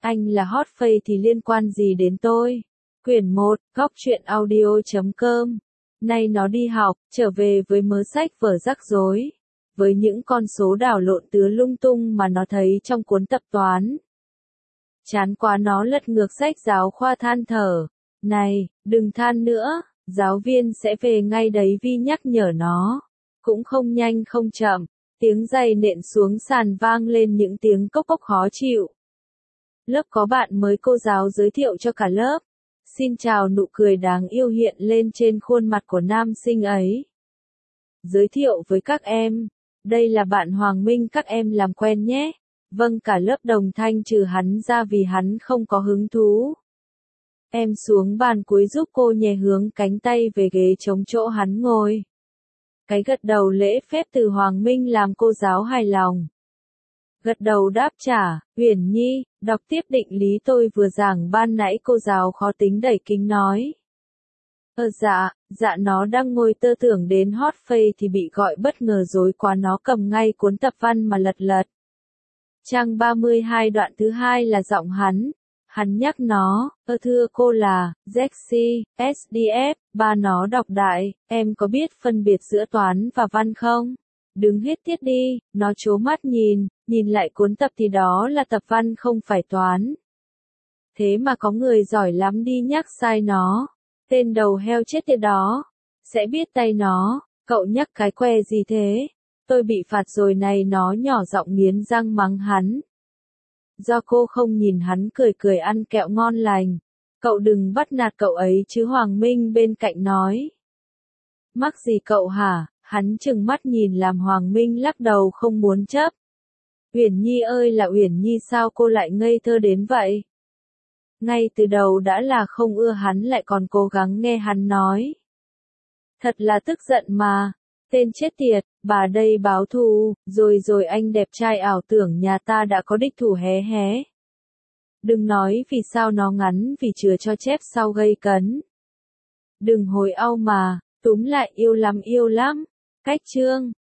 Anh là hot face thì liên quan gì đến tôi? Quyển 1, góc truyện audio.com. Nay nó đi học, trở về với mớ sách vở rắc rối. Với những con số đảo lộn tứa lung tung mà nó thấy trong cuốn tập toán. Chán quá nó lật ngược sách giáo khoa than thở. Này, đừng than nữa, giáo viên sẽ về ngay đấy Vi nhắc nhở nó. Cũng không nhanh không chậm, tiếng giày nện xuống sàn vang lên những tiếng cốc cốc khó chịu. Lớp có bạn mới cô giáo giới thiệu cho cả lớp. Xin chào nụ cười đáng yêu hiện lên trên khuôn mặt của nam sinh ấy. Giới thiệu với các em, đây là bạn Hoàng Minh các em làm quen nhé. Vâng cả lớp đồng thanh trừ hắn ra vì hắn không có hứng thú. Em xuống bàn cuối giúp cô nhè hướng cánh tay về ghế chống chỗ hắn ngồi. Cái gật đầu lễ phép từ Hoàng Minh làm cô giáo hài lòng. Gật đầu đáp trả, Uyển Nhi, đọc tiếp định lý tôi vừa giảng ban nãy cô giáo khó tính đẩy kính nói. Dạ nó đang ngồi tơ tưởng đến hot face thì bị gọi bất ngờ rối quá nó cầm ngay cuốn tập văn mà lật. Trang 32 đoạn thứ 2 là giọng hắn. Hắn nhắc nó, thưa cô là, Zexy, SDF, ba nó đọc đại, em có biết phân biệt giữa toán và văn không? Đứng hết tiết đi, nó trố mắt nhìn lại cuốn tập thì đó là tập văn không phải toán. Thế mà có người giỏi lắm đi nhắc sai nó. Tên đầu heo chết tiệt đó. Sẽ biết tay nó, cậu nhắc cái que gì thế? Tôi bị phạt rồi này nó nhỏ giọng nghiến răng mắng hắn. Do cô không nhìn hắn cười ăn kẹo ngon lành. Cậu đừng bắt nạt cậu ấy chứ Hoàng Minh bên cạnh nói. Mắc gì cậu hả? Hắn trừng mắt nhìn làm Hoàng Minh lắc đầu không muốn chấp. Uyển Nhi ơi là Uyển Nhi sao cô lại ngây thơ đến vậy? Ngay từ đầu đã là không ưa hắn lại còn cố gắng nghe hắn nói. Thật là tức giận mà. Tên chết tiệt, bà đây báo thù, rồi anh đẹp trai ảo tưởng nhà ta đã có đích thủ hé. Đừng nói vì sao nó ngắn vì chừa cho chép sau gây cấn. Đừng hồi au mà, túm lại yêu lắm. Cách chương.